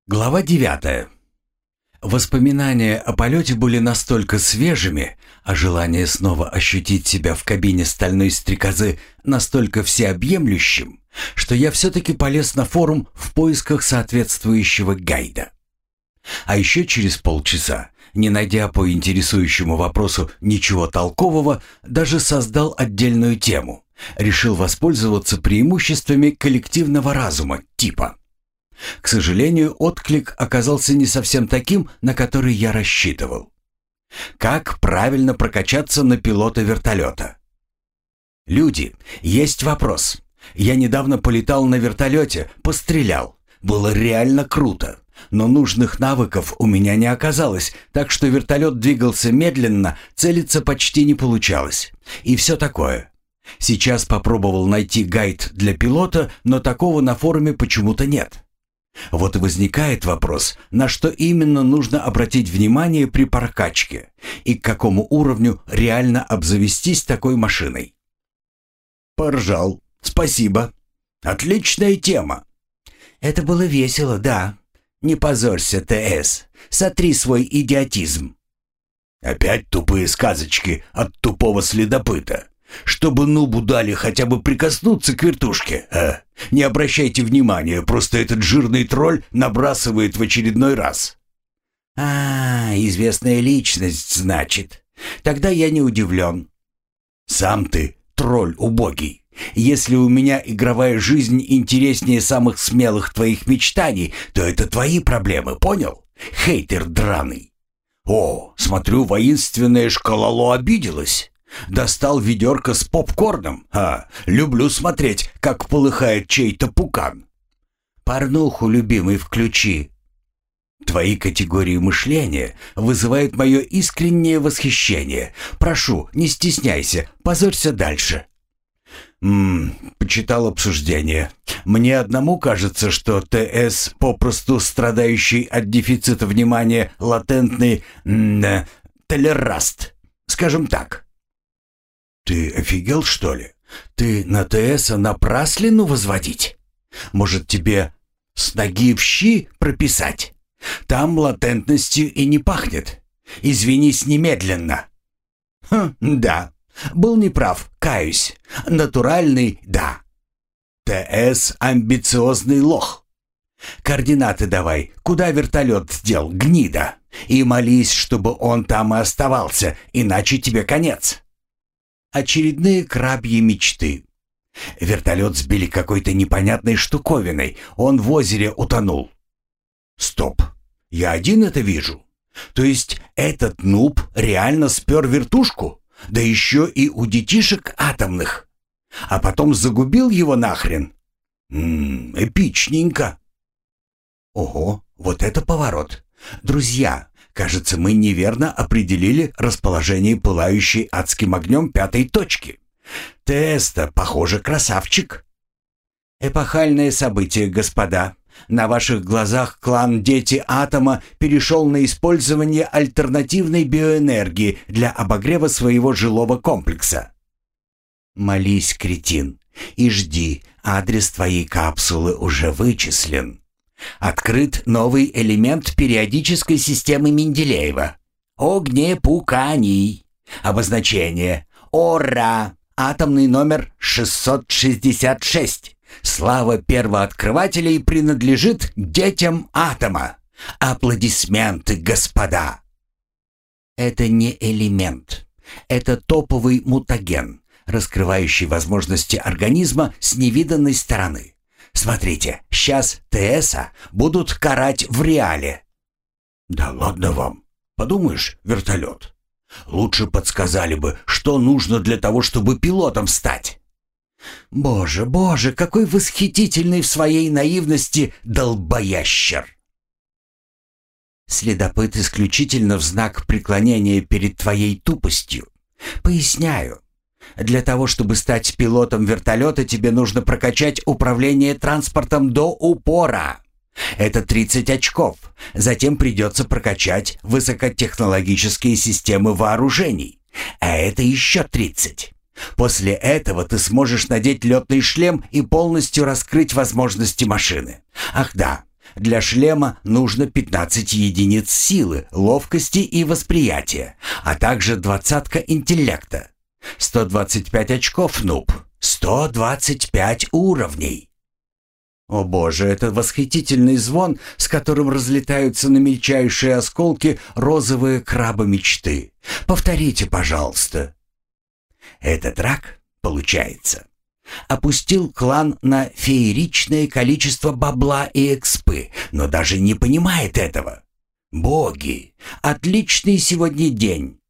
Глава 9. Воспоминания о полете были настолько свежими, а желание снова ощутить себя в кабине стальной стрекозы настолько всеобъемлющим, что я все-таки полез на форум в поисках соответствующего гайда. А еще через полчаса, не найдя по интересующему вопросу ничего толкового, даже создал отдельную тему. Решил воспользоваться преимуществами коллективного разума типа. К сожалению, отклик оказался не совсем таким, на который я рассчитывал. Как правильно прокачаться на пилота вертолета? Люди, есть вопрос. Я недавно полетал на вертолете, пострелял. Было реально круто. Но нужных навыков у меня не оказалось, так что вертолет двигался медленно, целиться почти не получалось. И все такое. Сейчас попробовал найти гайд для пилота, но такого на форуме почему-то нет. Вот и возникает вопрос, на что именно нужно обратить внимание при прокачке и к какому уровню реально обзавестись такой машиной. Поржал. Спасибо. Отличная тема. Это было весело, да. Не позорься, ТС. Сотри свой идиотизм. Опять тупые сказочки от тупого следопыта. Чтобы нубу дали хотя бы прикоснуться к вертушке, а? Не обращайте внимания, просто этот жирный тролль набрасывает в очередной раз. Известная личность, значит. Тогда я не удивлен. Сам ты тролль убогий. Если у меня игровая жизнь интереснее самых смелых твоих мечтаний, то это твои проблемы, понял? Хейтер драный. О, смотрю, воинственная шкалало обиделась. Достал ведерко с попкорном. Люблю смотреть, как полыхает чей-то пукан. Порнуху, любимый, включи. Твои категории мышления вызывают мое искреннее восхищение. Прошу, не стесняйся, позорься дальше. Почитал обсуждение. Мне одному кажется, что ТС, попросту страдающий от дефицита внимания, латентный толераст. Скажем так. Ты офигел, что ли? Ты на ТСа напраслину возводить? Может, тебе с ноги в щи прописать? Там латентностью и не пахнет. Извинись немедленно. Да. Был неправ, каюсь. Натуральный, да. ТС амбициозный лох. Координаты давай, куда вертолет дел, гнида. И молись, чтобы он там и оставался, иначе тебе конец. Очередные крабьи мечты. Вертолет сбили какой-то непонятной штуковиной, он в озере утонул. Стоп, я один это вижу. То есть этот нуб реально спер вертушку? Да еще и у детишек атомных. А потом загубил его нахрен? Эпичненько. Ого, вот это поворот. Друзья, кажется, мы неверно определили расположение пылающей адским огнем пятой точки. ТС-то, похоже, красавчик. Эпохальное событие, господа. На ваших глазах клан «Дети Атома» перешел на использование альтернативной биоэнергии для обогрева своего жилого комплекса. Молись, кретин, и жди, адрес твоей капсулы уже вычислен. Открыт новый элемент периодической системы Менделеева. Огнепуканий. Обозначение. Ора. Атомный номер 666. Слава первооткрывателей принадлежит детям атома. Аплодисменты, господа. Это не элемент. Это топовый мутаген, раскрывающий возможности организма с невиданной стороны. Смотрите, сейчас ТСа будут карать в реале. Да ладно вам. Подумаешь, вертолет. Лучше подсказали бы, что нужно для того, чтобы пилотом стать. Боже, боже, какой восхитительный в своей наивности долбоящер. Следопыт исключительно в знак преклонения перед твоей тупостью. Поясняю. Для того, чтобы стать пилотом вертолета, тебе нужно прокачать управление транспортом до упора. Это 30 очков. Затем придется прокачать высокотехнологические системы вооружений. А это еще 30. После этого ты сможешь надеть летный шлем и полностью раскрыть возможности машины. Ах да, Для шлема нужно 15 единиц силы, ловкости и восприятия, а также 20 интеллекта. 125 очков, нуб. 125 уровней. О боже, это восхитительный звон, с которым разлетаются на мельчайшие осколки розовые крабы мечты. Повторите, пожалуйста. Этот рак, получается, опустил клан на фееричное количество бабла и экспы, но даже не понимает этого. Боги, отличный сегодня день.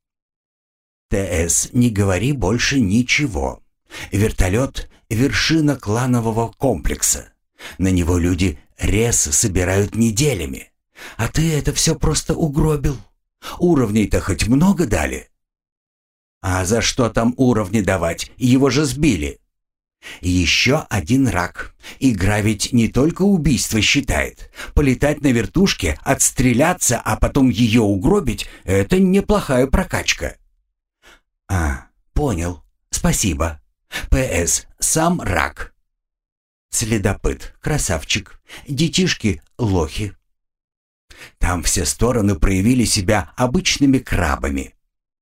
ТС, не говори больше ничего. Вертолет — вершина кланового комплекса. На него люди ресы собирают неделями. А ты это все просто угробил. Уровней-то хоть много дали? А за что там уровни давать? Его же сбили. Еще один рак. Игра ведь не только убийство считает. Полетать на вертушке, отстреляться, а потом ее угробить — это неплохая прокачка. А, понял. Спасибо. ПС. Сам рак. Следопыт. Красавчик. Детишки. Лохи. Там все стороны проявили себя обычными крабами.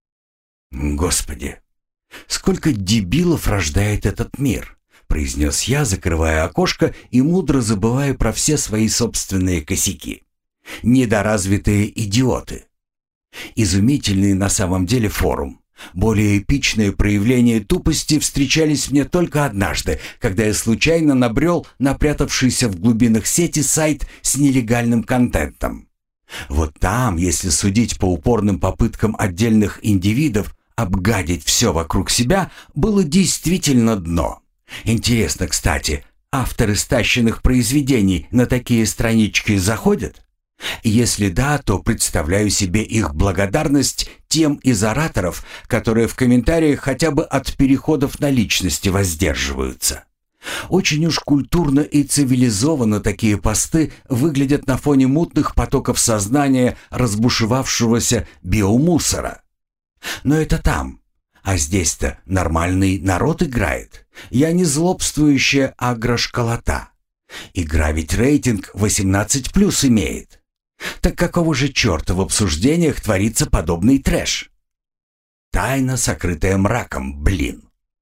Господи, сколько дебилов рождает этот мир, произнес я, закрывая окошко и мудро забывая про все свои собственные косяки. Недоразвитые идиоты. Изумительный на самом деле форум. Более эпичные проявления тупости встречались мне только однажды, когда я случайно набрел на прятавшийся в глубинах сети сайт с нелегальным контентом. Вот там, если судить по упорным попыткам отдельных индивидов обгадить все вокруг себя, было действительно дно. Интересно, кстати, авторы стащенных произведений на такие странички заходят? Если да, то представляю себе их благодарность тем из ораторов, которые в комментариях хотя бы от переходов на личности воздерживаются. Очень уж культурно и цивилизованно такие посты выглядят на фоне мутных потоков сознания разбушевавшегося биомусора. Но это там. А здесь-то нормальный народ играет. Я не злобствующая агрошколота. Игра ведь рейтинг 18+ имеет. Так какого же черта в обсуждениях творится подобный трэш? Тайна, сокрытая мраком, блин.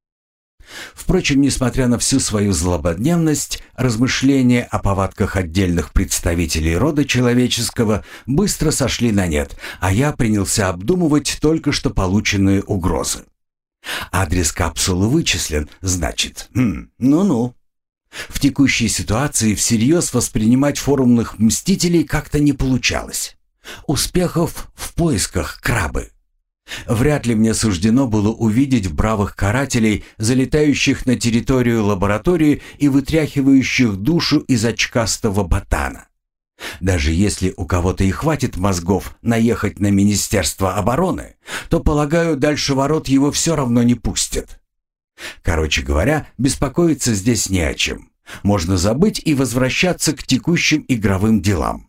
Впрочем, несмотря на всю свою злободневность, размышления о повадках отдельных представителей рода человеческого быстро сошли на нет, а я принялся обдумывать только что полученные угрозы. Адрес капсулы вычислен, значит, ну-ну. В текущей ситуации всерьез воспринимать форумных мстителей как-то не получалось. Успехов в поисках крабы. Вряд ли мне суждено было увидеть бравых карателей, залетающих на территорию лаборатории и вытряхивающих душу из очкастого ботана. Даже если у кого-то и хватит мозгов наехать на Министерство обороны, то, полагаю, дальше ворот его все равно не пустят. Короче говоря, беспокоиться здесь не о чем. Можно забыть и возвращаться к текущим игровым делам.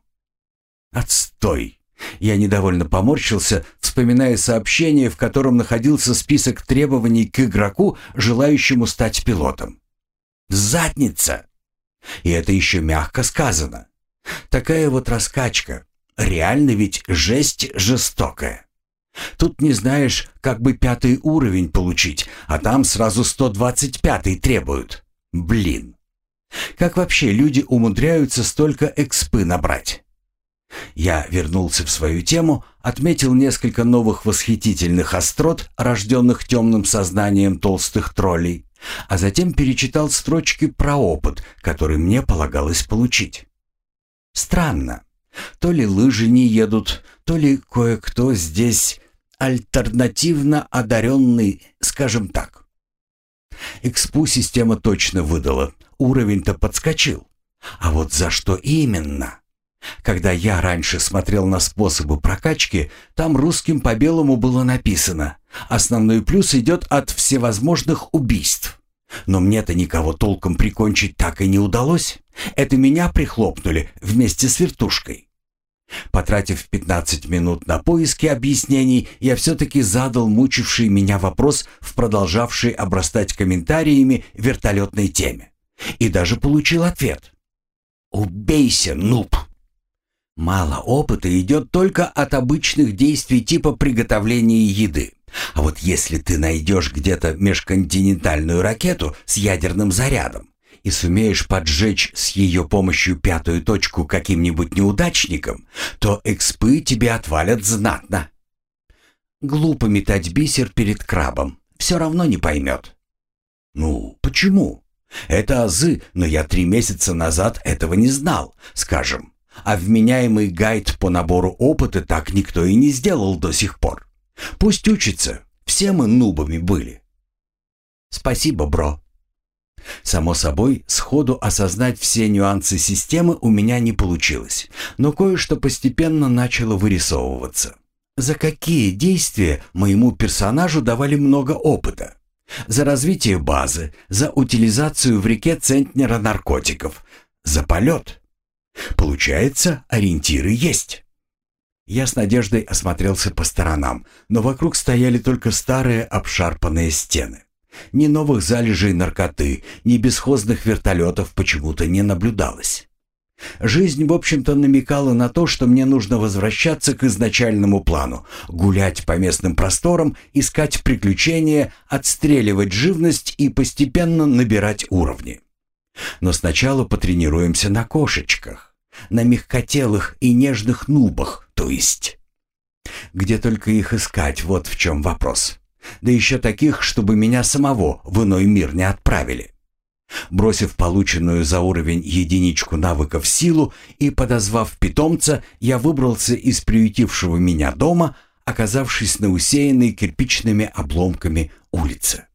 Отстой. Я недовольно поморщился, вспоминая сообщение, в котором находился список требований к игроку, желающему стать пилотом. Задница! И это еще мягко сказано. Такая вот раскачка. Реально ведь жесть жестокая. Тут не знаешь, как бы 5-й уровень получить, а там сразу 125-й требуют. Блин. Как вообще люди умудряются столько экспы набрать? Я вернулся в свою тему, отметил несколько новых восхитительных острот, рожденных темным сознанием толстых троллей, а затем перечитал строчки про опыт, который мне полагалось получить. Странно. То ли лыжи не едут, то ли кое-кто здесь альтернативно одаренный, скажем так. Экспу система точно выдала, уровень-то подскочил. А вот за что именно? Когда я раньше смотрел на способы прокачки, там русским по белому было написано: основной плюс идет от всевозможных убийств. Но мне-то никого толком прикончить так и не удалось. Это меня прихлопнули вместе с вертушкой. Потратив 15 минут на поиски объяснений, я все-таки задал мучивший меня вопрос в продолжавшей обрастать комментариями вертолетной теме. И даже получил ответ. Убейся, нуб! Мало опыта идет только от обычных действий типа приготовления еды. А вот если ты найдешь где-то межконтинентальную ракету с ядерным зарядом и сумеешь поджечь с ее помощью пятую точку каким-нибудь неудачником, то экспы тебе отвалят знатно. Глупо метать бисер перед крабом, все равно не поймет. Ну, почему? Это азы, но я 3 месяца назад этого не знал, скажем. А вменяемый гайд по набору опыта так никто и не сделал до сих пор. Пусть учится, все мы нубами были. Спасибо, бро. Само собой, сходу осознать все нюансы системы у меня не получилось, но кое-что постепенно начало вырисовываться. За какие действия моему персонажу давали много опыта? За развитие базы, за утилизацию в реке центнера наркотиков, за полет. Получается, ориентиры есть. Я с надеждой осмотрелся по сторонам, но вокруг стояли только старые обшарпанные стены. Ни новых залежей наркоты, ни бесхозных вертолетов почему-то не наблюдалось. Жизнь, в общем-то, намекала на то, что мне нужно возвращаться к изначальному плану, гулять по местным просторам, искать приключения, отстреливать живность и постепенно набирать уровни. Но сначала потренируемся на кошечках, на мягкотелых и нежных нубах, то есть. Где только их искать, вот в чем вопрос. Да еще таких, чтобы меня самого в иной мир не отправили. Бросив полученную за уровень единичку навыков силу и подозвав питомца, я выбрался из приютившего меня дома, оказавшись на усеянной кирпичными обломками улице.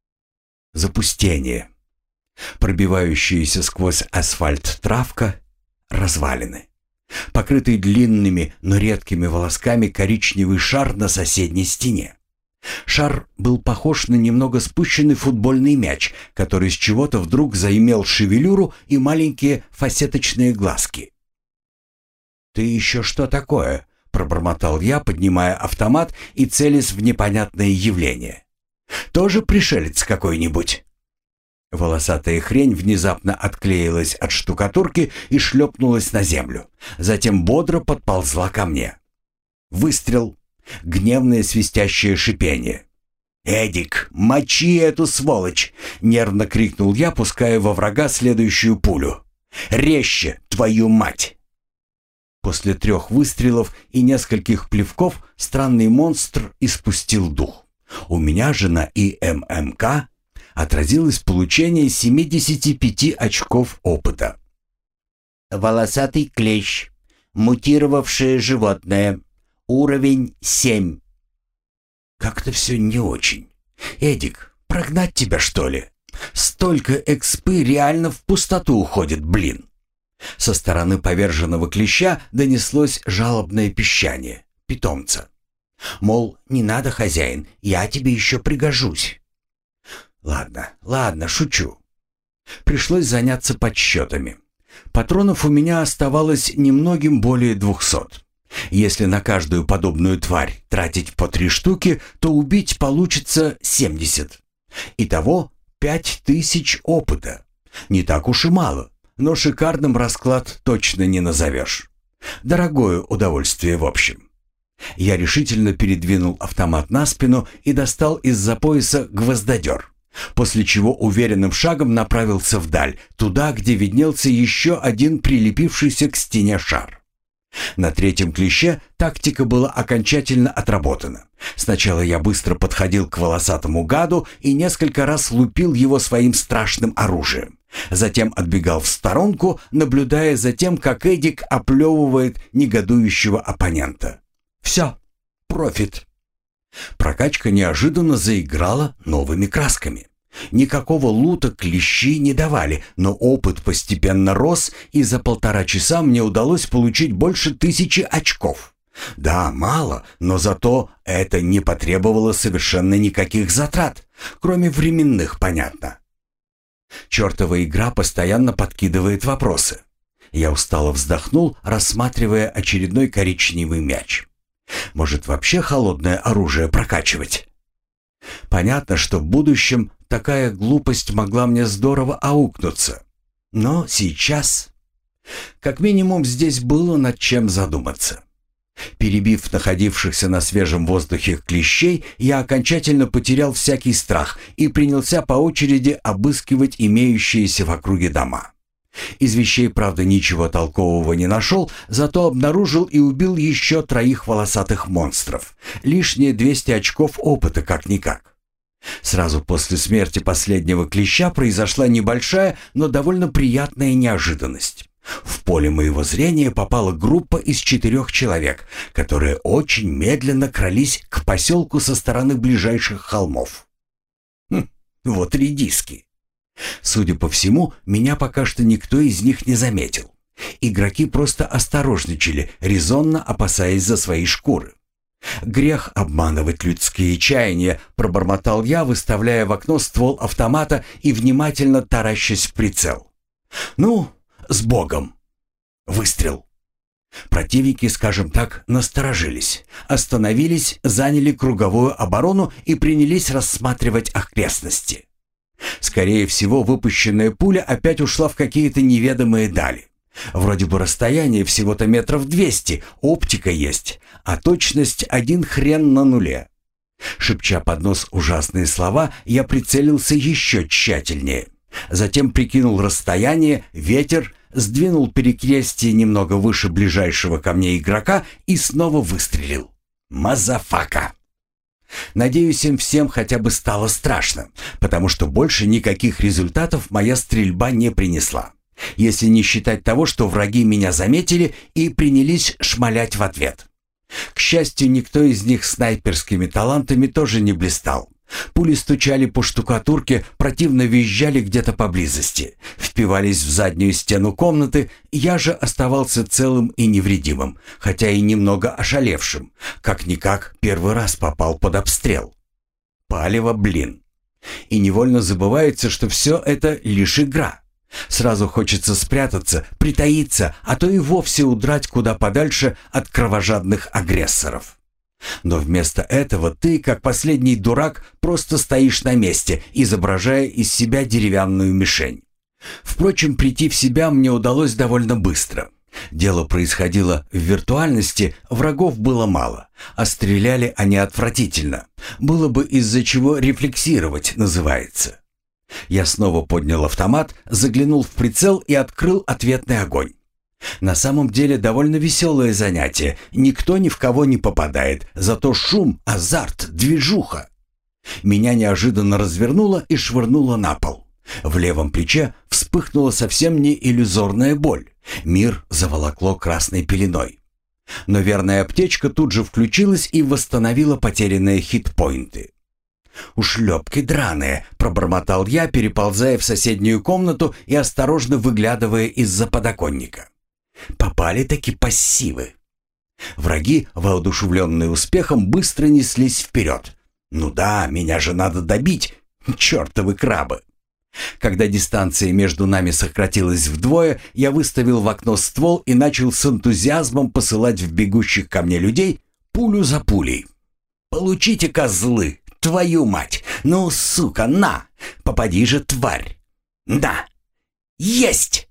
Запустение. Пробивающаяся сквозь асфальт травка, развалины. Покрытый длинными, но редкими волосками коричневый шар на соседней стене. Шар был похож на немного спущенный футбольный мяч, который с чего-то вдруг заимел шевелюру и маленькие фасеточные глазки. «Ты еще что такое?» — пробормотал я, поднимая автомат и целясь в непонятное явление. «Тоже пришелец какой-нибудь?» Волосатая хрень внезапно отклеилась от штукатурки и шлепнулась на землю. Затем бодро подползла ко мне. Выстрел. Гневное свистящее шипение. «Эдик, мочи эту сволочь!» — нервно крикнул я, пуская во врага следующую пулю. «Резче, твою мать!» После 3 выстрелов и нескольких плевков странный монстр испустил дух. У меня же на ИММК отразилось получение 75 очков опыта. Волосатый клещ. Мутировавшее животное. Уровень 7. Как-то все не очень. Эдик, прогнать тебя, что ли? Столько экспы реально в пустоту уходит, блин. Со стороны поверженного клеща донеслось жалобное пищание питомца. Мол, не надо, хозяин, я тебе еще пригожусь. Ладно, шучу. Пришлось заняться подсчетами. Патронов у меня оставалось немногим более 200. Если на каждую подобную тварь тратить по 3 штуки, то убить получится 70. Итого 5000 опыта. Не так уж и мало, но шикарным расклад точно не назовешь. Дорогое удовольствие в общем. Я решительно передвинул автомат на спину и достал из-за пояса гвоздодер, после чего уверенным шагом направился вдаль, туда, где виднелся еще один прилепившийся к стене шар. На 3-м клеще тактика была окончательно отработана. Сначала я быстро подходил к волосатому гаду и несколько раз лупил его своим страшным оружием. Затем отбегал в сторонку, наблюдая за тем, как Эдик оплевывает негодующего оппонента. Все, профит. Прокачка неожиданно заиграла новыми красками. Никакого лута клещи не давали, но опыт постепенно рос, и за 1,5 часа мне удалось получить больше 1000 очков. Да, мало, но зато это не потребовало совершенно никаких затрат, кроме временных, понятно. Чертова игра постоянно подкидывает вопросы. Я устало вздохнул, рассматривая очередной коричневый мяч. Может, вообще холодное оружие прокачивать? Понятно, что в будущем такая глупость могла мне здорово аукнуться. Но сейчас... Как минимум здесь было над чем задуматься. Перебив находившихся на свежем воздухе клещей, я окончательно потерял всякий страх и принялся по очереди обыскивать имеющиеся в округе дома. Из вещей, правда, ничего толкового не нашел, зато обнаружил и убил еще 3 волосатых монстров. Лишние 200 очков опыта как-никак. Сразу после смерти последнего клеща произошла небольшая, но довольно приятная неожиданность. В поле моего зрения попала группа из 4 человек, которые очень медленно крались к поселку со стороны ближайших холмов. Вот редиски. Судя по всему, меня пока что никто из них не заметил. Игроки просто осторожничали, резонно опасаясь за свои шкуры. «Грех обманывать людские чаяния», — пробормотал я, выставляя в окно ствол автомата и внимательно таращась в прицел. «Ну, с Богом!» Выстрел. Противники, скажем так, насторожились, остановились, заняли круговую оборону и принялись рассматривать окрестности. Скорее всего, выпущенная пуля опять ушла в какие-то неведомые дали. Вроде бы расстояние всего-то метров 200, оптика есть, а точность 1 хрен на нуле. Шепча под нос ужасные слова, я прицелился еще тщательнее. Затем прикинул расстояние, ветер, сдвинул перекрестие немного выше ближайшего ко мне игрока и снова выстрелил. Мазафака! Надеюсь, им всем хотя бы стало страшно, потому что больше никаких результатов моя стрельба не принесла, если не считать того, что враги меня заметили и принялись шмалять в ответ. К счастью, никто из них снайперскими талантами тоже не блистал. Пули стучали по штукатурке, противно визжали где-то поблизости, впивались в заднюю стену комнаты, я же оставался целым и невредимым, хотя и немного ошалевшим. Как-никак первый раз попал под обстрел. Палево, блин. И невольно забывается, что все это лишь игра. Сразу хочется спрятаться, притаиться, а то и вовсе удрать куда подальше от кровожадных агрессоров. Но вместо этого ты, как последний дурак, просто стоишь на месте, изображая из себя деревянную мишень. Впрочем, прийти в себя мне удалось довольно быстро. Дело происходило в виртуальности, врагов было мало, а стреляли они отвратительно. Было бы из-за чего рефлексировать, называется. Я снова поднял автомат, заглянул в прицел и открыл ответный огонь. На самом деле довольно веселое занятие. Никто ни в кого не попадает, зато шум, азарт, движуха. Меня неожиданно развернуло и швырнуло на пол. В левом плече вспыхнула совсем не иллюзорная боль. Мир заволокло красной пеленой. Но верная аптечка тут же включилась и восстановила потерянные хитпоинты. «Ушлепки драные», — пробормотал я, переползая в соседнюю комнату и осторожно выглядывая из-за подоконника. Попали-таки пассивы. Враги, воодушевленные успехом, быстро неслись вперед. «Ну да, меня же надо добить, чертовы крабы!» Когда дистанция между нами сократилась вдвое, я выставил в окно ствол и начал с энтузиазмом посылать в бегущих ко мне людей пулю за пулей. «Получите, козлы! Твою мать! Ну, сука, на! Попади же, тварь! Да! Есть!»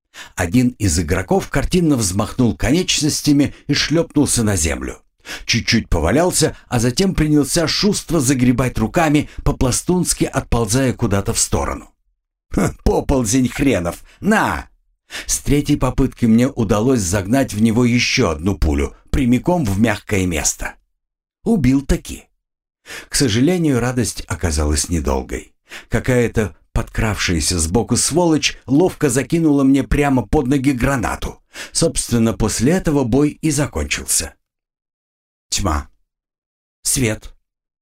Один из игроков картинно взмахнул конечностями и шлепнулся на землю. Чуть-чуть повалялся, а затем принялся шустро загребать руками, по-пластунски отползая куда-то в сторону. «Поползень хренов! На!» С третьей попытки мне удалось загнать в него еще одну пулю, прямиком в мягкое место. Убил таки. К сожалению, радость оказалась недолгой. Какая-то подкравшаяся сбоку сволочь ловко закинула мне прямо под ноги гранату. Собственно, после этого бой и закончился. Тьма. Свет.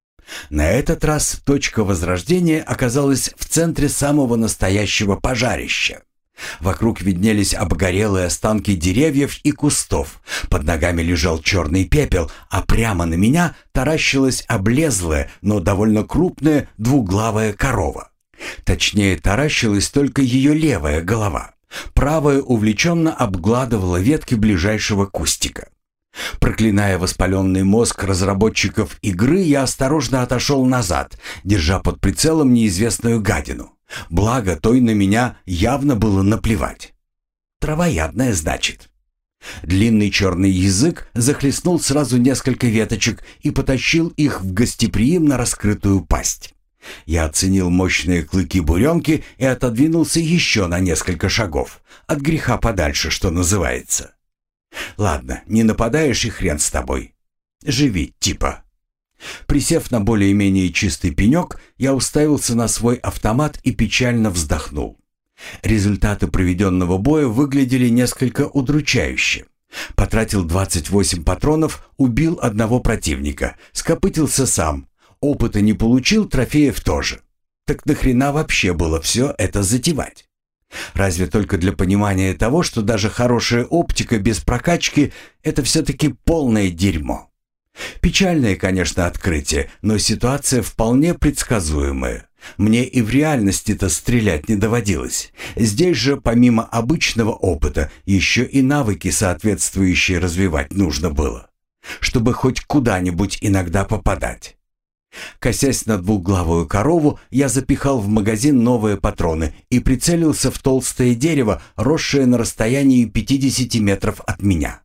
На этот раз точка возрождения оказалась в центре самого настоящего пожарища. Вокруг виднелись обгорелые останки деревьев и кустов. Под ногами лежал черный пепел, а прямо на меня таращилась облезлая, но довольно крупная двуглавая корова. Точнее, таращилась только ее левая голова. Правая увлеченно обгладывала ветки ближайшего кустика. Проклиная воспаленный мозг разработчиков игры, я осторожно отошел назад, держа под прицелом неизвестную гадину. Благо, той на меня явно было наплевать. Травоядная, значит. Длинный черный язык захлестнул сразу несколько веточек и потащил их в гостеприимно раскрытую пасть. Я оценил мощные клыки буренки и отодвинулся еще на несколько шагов. От греха подальше, что называется. Ладно, не нападаешь и хрен с тобой. Живи, типа. Присев на более-менее чистый пенек, я уставился на свой автомат и печально вздохнул. Результаты проведенного боя выглядели несколько удручающе. Потратил 28 патронов, убил одного противника, скопытился сам. Опыта не получил, трофеев тоже. Так нахрена вообще было все это затевать? Разве только для понимания того, что даже хорошая оптика без прокачки – это все-таки полное дерьмо. Печальное, конечно, открытие, но ситуация вполне предсказуемая. Мне и в реальности-то стрелять не доводилось. Здесь же, помимо обычного опыта, еще и навыки соответствующие развивать нужно было, чтобы хоть куда-нибудь иногда попадать. Косясь на двухглавую корову, я запихал в магазин новые патроны и прицелился в толстое дерево, росшее на расстоянии 50 метров от меня.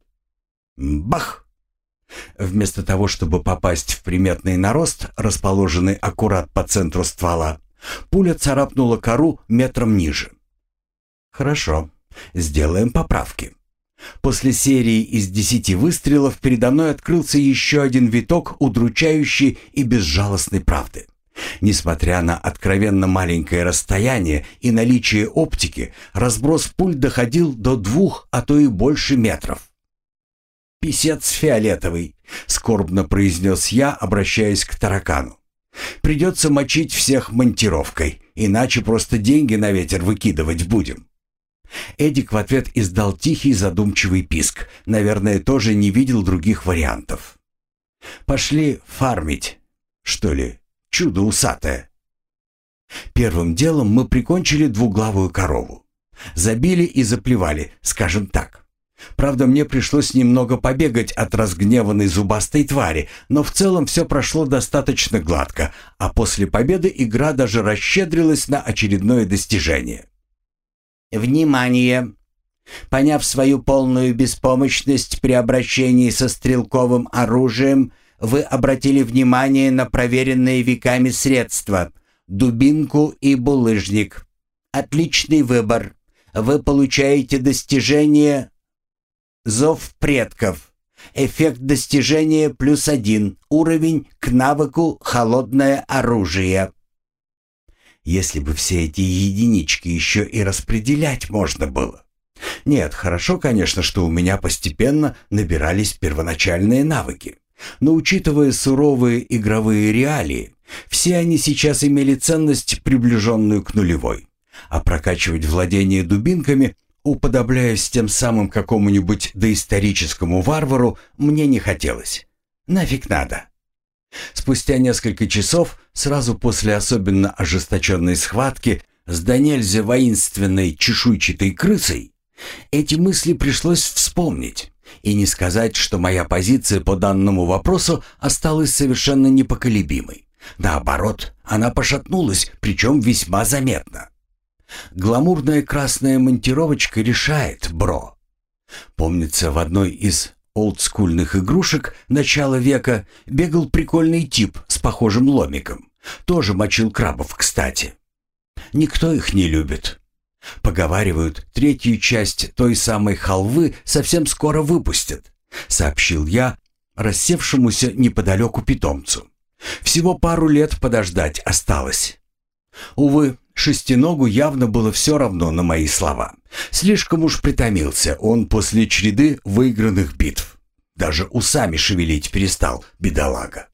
Бах! Вместо того, чтобы попасть в приметный нарост, расположенный аккурат по центру ствола, пуля царапнула кору метром ниже. Хорошо, сделаем поправки. После серии из 10 выстрелов передо мной открылся еще один виток удручающей и безжалостной правды. Несмотря на откровенно маленькое расстояние и наличие оптики, разброс пуль доходил до 2, а то и больше метров. «Писец фиолетовый», — скорбно произнес я, обращаясь к таракану. «Придется мочить всех монтировкой, иначе просто деньги на ветер выкидывать будем». Эдик в ответ издал тихий задумчивый писк. Наверное, тоже не видел других вариантов. «Пошли фармить, что ли, чудо усатое». Первым делом мы прикончили двуглавую корову. Забили и заплевали, скажем так. Правда, мне пришлось немного побегать от разгневанной зубастой твари, но в целом все прошло достаточно гладко, а после победы игра даже расщедрилась на очередное достижение. Внимание! Поняв свою полную беспомощность при обращении со стрелковым оружием, вы обратили внимание на проверенные веками средства – дубинку и булыжник. Отличный выбор. Вы получаете достижение «Зов предков». Эффект достижения +1. Уровень к навыку «Холодное оружие». Если бы все эти единички еще и распределять можно было. Нет, хорошо, конечно, что у меня постепенно набирались первоначальные навыки. Но учитывая суровые игровые реалии, все они сейчас имели ценность, приближенную к нулевой. А прокачивать владение дубинками, уподобляясь тем самым какому-нибудь доисторическому варвару, мне не хотелось. Нафиг надо. Спустя несколько часов, сразу после особенно ожесточенной схватки с до нельзя воинственной чешуйчатой крысой, эти мысли пришлось вспомнить. И не сказать, что моя позиция по данному вопросу осталась совершенно непоколебимой. Наоборот, она пошатнулась, причем весьма заметно. Гламурная красная монтировочка решает, бро. Помнится, в одной из олдскульных игрушек начала века бегал прикольный тип с похожим ломиком. Тоже мочил крабов, кстати. Никто их не любит. Поговаривают, третью часть той самой халвы совсем скоро выпустят, сообщил я рассевшемуся неподалеку питомцу. Всего пару лет подождать осталось. Увы, Шестиногу явно было все равно на мои слова. Слишком уж притомился он после череды выигранных битв. Даже усами шевелить перестал, бедолага.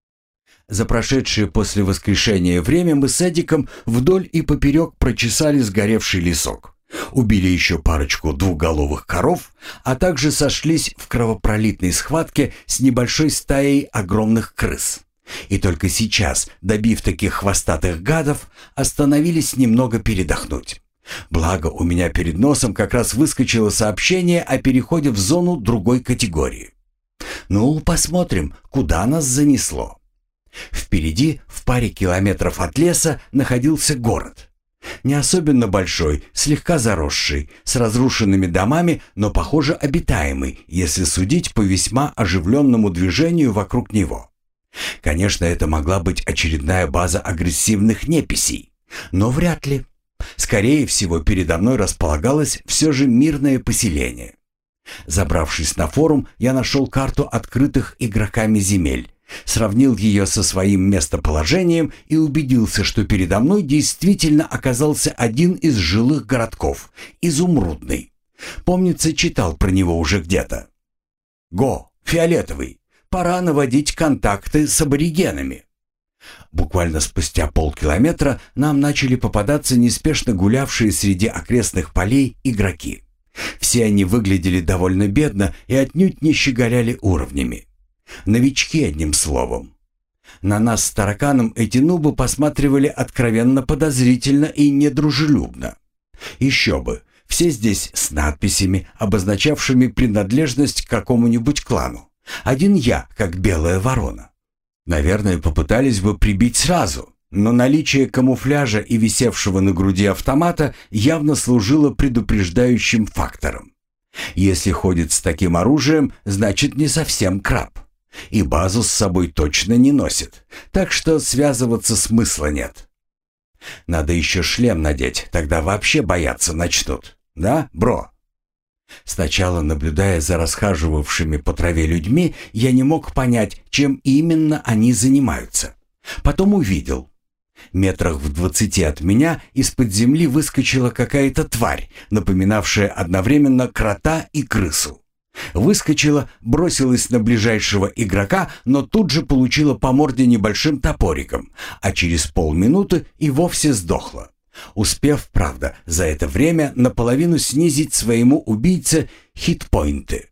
За прошедшее после воскрешения время мы с Эдиком вдоль и поперек прочесали сгоревший лесок. Убили еще парочку двухголовых коров, а также сошлись в кровопролитной схватке с небольшой стаей огромных крыс. И только сейчас, добив таких хвостатых гадов, остановились немного передохнуть. Благо, у меня перед носом как раз выскочило сообщение о переходе в зону другой категории. Ну, посмотрим, куда нас занесло. Впереди, в паре километров от леса, находился город. Не особенно большой, слегка заросший, с разрушенными домами, но, похоже, обитаемый, если судить по весьма оживленному движению вокруг него. Конечно, это могла быть очередная база агрессивных неписей, но вряд ли. Скорее всего, передо мной располагалось все же мирное поселение. Забравшись на форум, я нашел карту открытых игроками земель, сравнил ее со своим местоположением и убедился, что передо мной действительно оказался один из жилых городков – Изумрудный. Помнится, читал про него уже где-то. «Го, фиолетовый, пора наводить контакты с аборигенами». Буквально спустя полкилометра нам начали попадаться неспешно гулявшие среди окрестных полей игроки. Все они выглядели довольно бедно и отнюдь не щеголяли уровнями. Новички, одним словом. На нас с тараканом эти нубы посматривали откровенно подозрительно и недружелюбно. Еще бы, все здесь с надписями, обозначавшими принадлежность к какому-нибудь клану. Один я, как белая ворона. Наверное, попытались бы прибить сразу, но наличие камуфляжа и висевшего на груди автомата явно служило предупреждающим фактором. Если ходит с таким оружием, значит не совсем краб. И базу с собой точно не носит, так что связываться смысла нет. Надо еще шлем надеть, тогда вообще бояться начнут. Да, бро? Сначала, наблюдая за расхаживавшими по траве людьми, я не мог понять, чем именно они занимаются. Потом увидел. Метрах в 20 от меня из-под земли выскочила какая-то тварь, напоминавшая одновременно крота и крысу. Выскочила, бросилась на ближайшего игрока, но тут же получила по морде небольшим топориком, а через полминуты и вовсе сдохла. Успев, правда, за это время наполовину снизить своему убийце хитпоинты.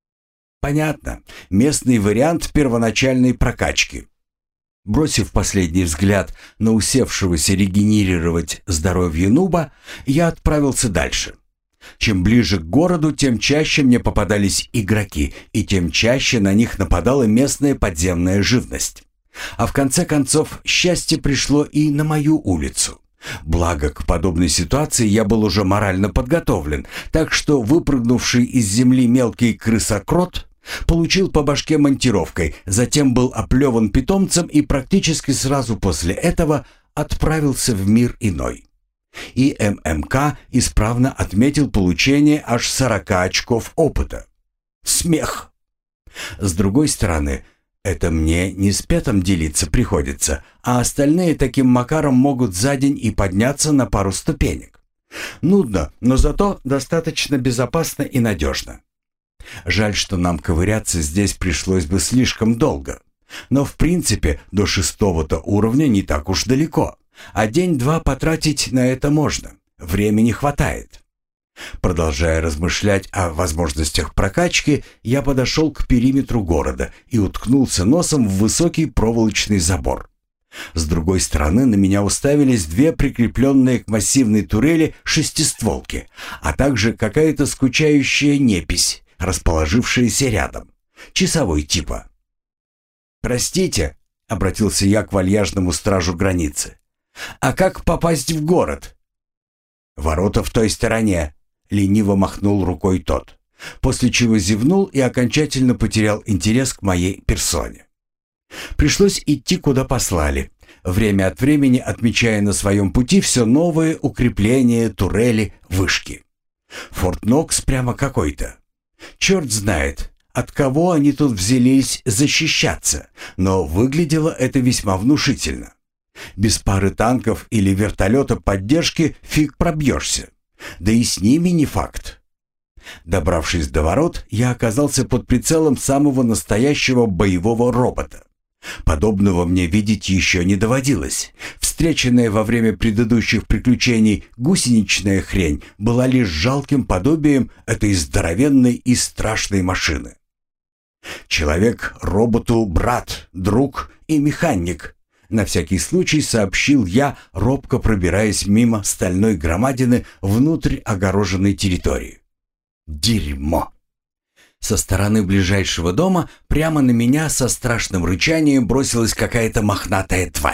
Понятно, местный вариант первоначальной прокачки. Бросив последний взгляд на усевшегося регенерировать здоровье нуба, я отправился дальше. Чем ближе к городу, тем чаще мне попадались игроки, и тем чаще на них нападала местная подземная живность. А в конце концов, счастье пришло и на мою улицу. Благо, к подобной ситуации я был уже морально подготовлен, так что выпрыгнувший из земли мелкий крысокрот получил по башке монтировкой, затем был оплеван питомцем и практически сразу после этого отправился в мир иной. И ММК исправно отметил получение аж 40 очков опыта. Смех! С другой стороны, это мне не с Петом делиться приходится, а остальные таким макаром могут за день и подняться на пару ступенек. Нудно, но зато достаточно безопасно и надежно. Жаль, что нам ковыряться здесь пришлось бы слишком долго. Но в принципе до 6-го уровня не так уж далеко, а день-два потратить на это можно, времени хватает. Продолжая размышлять о возможностях прокачки, я подошел к периметру города и уткнулся носом в высокий проволочный забор. С другой стороны на меня уставились две прикрепленные к массивной турели шестистволки, а также какая-то скучающая непись, расположившаяся рядом, часовой типа. «Простите», — обратился я к вальяжному стражу границы, — «а как попасть в город?» «Ворота в той стороне», — лениво махнул рукой тот, после чего зевнул и окончательно потерял интерес к моей персоне. Пришлось идти, куда послали, время от времени отмечая на своем пути все новые укрепления, турели, вышки. Форт Нокс прямо какой-то. Черт знает, от кого они тут взялись защищаться, но выглядело это весьма внушительно. Без пары танков или вертолета поддержки фиг пробьешься. Да и с ними не факт. Добравшись до ворот, я оказался под прицелом самого настоящего боевого робота. Подобного мне видеть еще не доводилось. Встреченная во время предыдущих приключений гусеничная хрень была лишь жалким подобием этой здоровенной и страшной машины. Человек роботу брат, друг и механик. На всякий случай сообщил я, робко пробираясь мимо стальной громадины внутрь огороженной территории. Дерьмо! Со стороны ближайшего дома прямо на меня со страшным рычанием бросилась какая-то мохнатая тварь.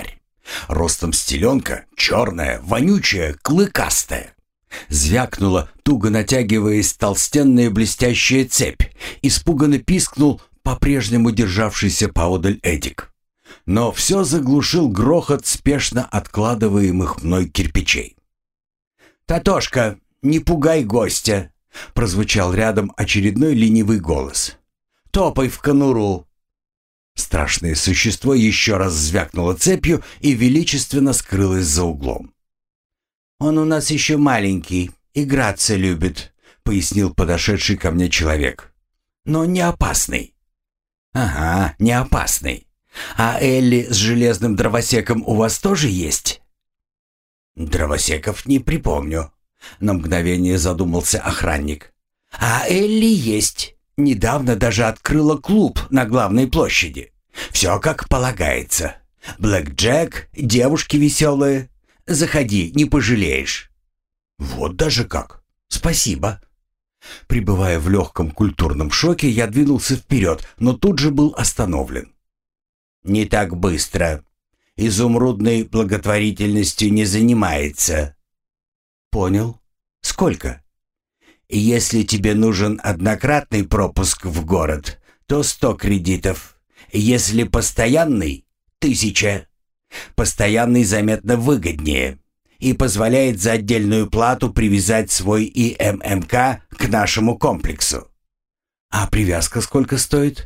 Ростом стеленка, черная, вонючая, клыкастая. Звякнула, туго натягиваясь, толстенная блестящая цепь. Испуганно пискнул по-прежнему державшийся поодаль Эдик. Но все заглушил грохот спешно откладываемых мной кирпичей. «Татошка, не пугай гостя!» — прозвучал рядом очередной ленивый голос. «Топай в конуру!» Страшное существо еще раз звякнуло цепью и величественно скрылось за углом. «Он у нас еще маленький, играться любит», — пояснил подошедший ко мне человек. «Но не опасный». «Ага, не опасный. А Элли с железным дровосеком у вас тоже есть?» «Дровосеков не припомню», — на мгновение задумался охранник. «А Элли есть. Недавно даже открыла клуб на главной площади. Все как полагается. Блэк-джек, девушки веселые. Заходи, не пожалеешь». «Вот даже как. Спасибо». Пребывая в легком культурном шоке, я двинулся вперед, но тут же был остановлен. «Не так быстро. Изумрудной благотворительностью не занимается». «Понял. Сколько?» «Если тебе нужен однократный пропуск в город, то 100 кредитов. Если постоянный — 1000. Постоянный заметно выгоднее и позволяет за отдельную плату привязать свой ИММК к нашему комплексу». «А привязка сколько стоит?»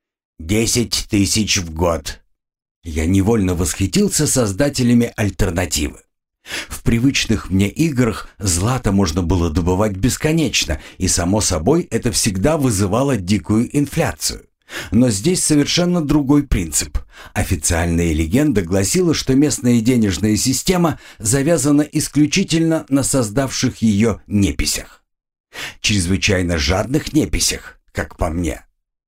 10 000 в год». Я невольно восхитился создателями альтернативы. В привычных мне играх злато можно было добывать бесконечно, и, само собой, это всегда вызывало дикую инфляцию. Но здесь совершенно другой принцип. Официальная легенда гласила, что местная денежная система завязана исключительно на создавших ее неписях. Чрезвычайно жадных неписях, как по мне.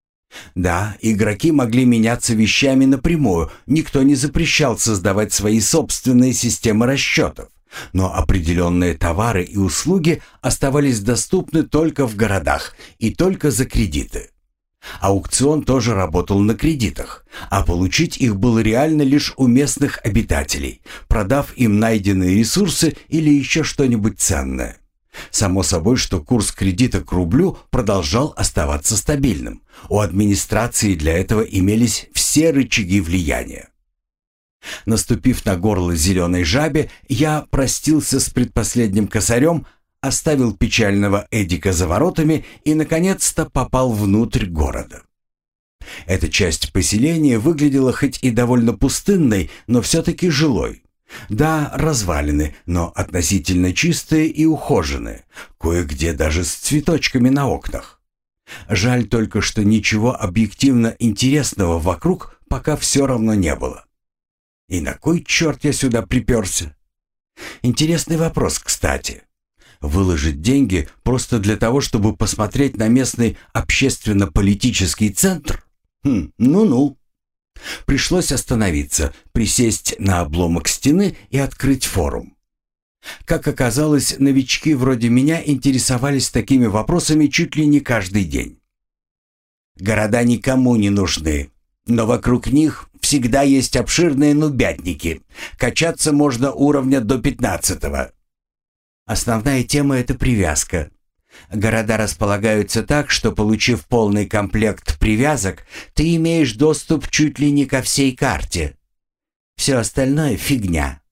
Да, игроки могли меняться вещами напрямую, никто не запрещал создавать свои собственные системы расчетов, но определенные товары и услуги оставались доступны только в городах и только за кредиты. Аукцион тоже работал на кредитах, а получить их было реально лишь у местных обитателей, продав им найденные ресурсы или еще что-нибудь ценное. Само собой, что курс кредита к рублю продолжал оставаться стабильным. У администрации для этого имелись все рычаги влияния. Наступив на горло зеленой жабе, я простился с предпоследним косарем, оставил печального Эдика за воротами и, наконец-то, попал внутрь города. Эта часть поселения выглядела хоть и довольно пустынной, но все-таки жилой. Да, развалины, но относительно чистые и ухоженные, кое-где даже с цветочками на окнах. Жаль только, что ничего объективно интересного вокруг пока все равно не было. И на кой черт я сюда приперся? Интересный вопрос, кстати. Выложить деньги просто для того, чтобы посмотреть на местный общественно-политический центр? Ну-ну. Пришлось остановиться, присесть на обломок стены и открыть форум. Как оказалось, новички вроде меня интересовались такими вопросами чуть ли не каждый день. Города никому не нужны, но вокруг них всегда есть обширные нубятники. Качаться можно уровня до 15-го. Основная тема — это привязка. Города располагаются так, что, получив полный комплект привязок, ты имеешь доступ чуть ли не ко всей карте. Все остальное — фигня.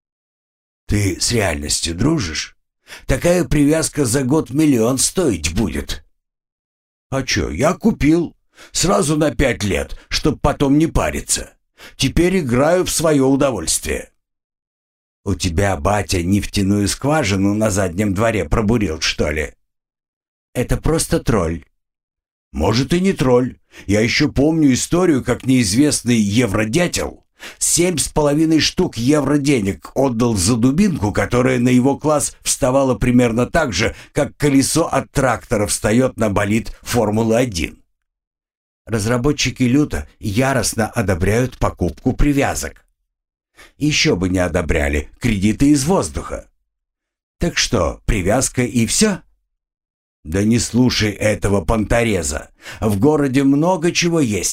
Ты с реальностью дружишь? Такая привязка за год 1 000 000 стоить будет. А чё, я купил. Сразу на 5 лет, чтоб потом не париться. Теперь играю в свое удовольствие. У тебя батя нефтяную скважину на заднем дворе пробурил, что ли? Это просто тролль. Может и не тролль. Я еще помню историю, как неизвестный евродятел 7,5 штук евро денег отдал за дубинку, которая на его класс вставала примерно так же, как колесо от трактора встает на болид Формулы-1. Разработчики люто яростно одобряют покупку привязок. Еще бы не одобряли кредиты из воздуха. Так что, привязка и все? Да не слушай этого понтореза. В городе много чего есть.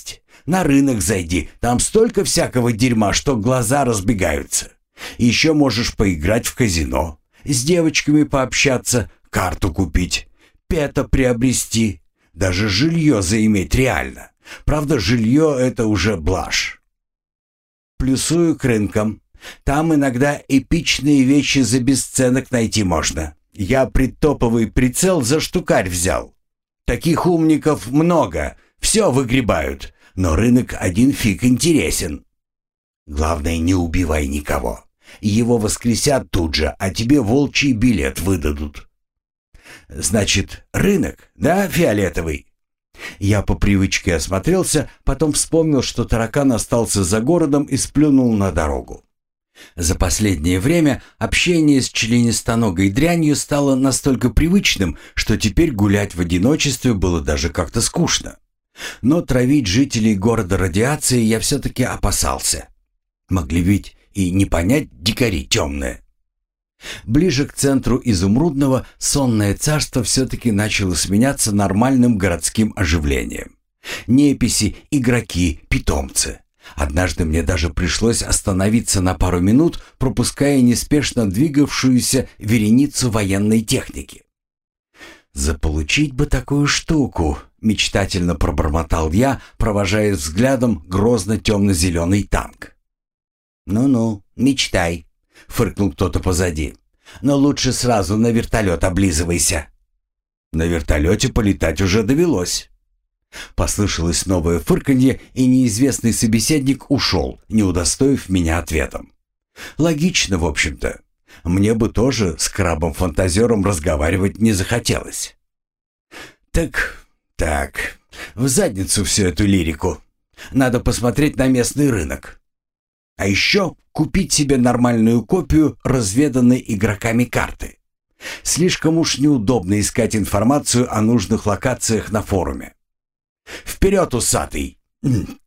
На рынок зайди, там столько всякого дерьма, что глаза разбегаются. Еще можешь поиграть в казино, с девочками пообщаться, карту купить, пета приобрести, даже жилье заиметь реально. Правда, жилье — это уже блажь. Плюсую к рынкам. Там иногда эпичные вещи за бесценок найти можно. Я предтоповый прицел за штукарь взял. Таких умников много, все выгребают, но рынок один фиг интересен. Главное, не убивай никого. Его воскресят тут же, а тебе волчий билет выдадут. Значит, рынок, да, фиолетовый? Я по привычке осмотрелся, потом вспомнил, что таракан остался за городом и сплюнул на дорогу. За последнее время общение с членистоногой дрянью стало настолько привычным, что теперь гулять в одиночестве было даже как-то скучно. Но травить жителей города радиацией я все-таки опасался. Могли ведь и не понять дикари темные. Ближе к центру Изумрудного сонное царство все-таки начало сменяться нормальным городским оживлением. Неписи, игроки, питомцы. Однажды мне даже пришлось остановиться на пару минут, пропуская неспешно двигавшуюся вереницу военной техники. «Заполучить бы такую штуку», — мечтательно пробормотал я, провожая взглядом грозно-темно-зеленый танк. «Ну-ну, мечтай», — фыркнул кто-то позади. «Но лучше сразу на вертолет облизывайся». На вертолете полетать уже довелось. Послышалось новое фырканье, и неизвестный собеседник ушел, не удостоив меня ответом. Логично, в общем-то. Мне бы тоже с крабом-фантазером разговаривать не захотелось. Так, в задницу всю эту лирику. Надо посмотреть на местный рынок. А еще купить себе нормальную копию разведанной игроками карты. Слишком уж неудобно искать информацию о нужных локациях на форуме. Вперед, усатый!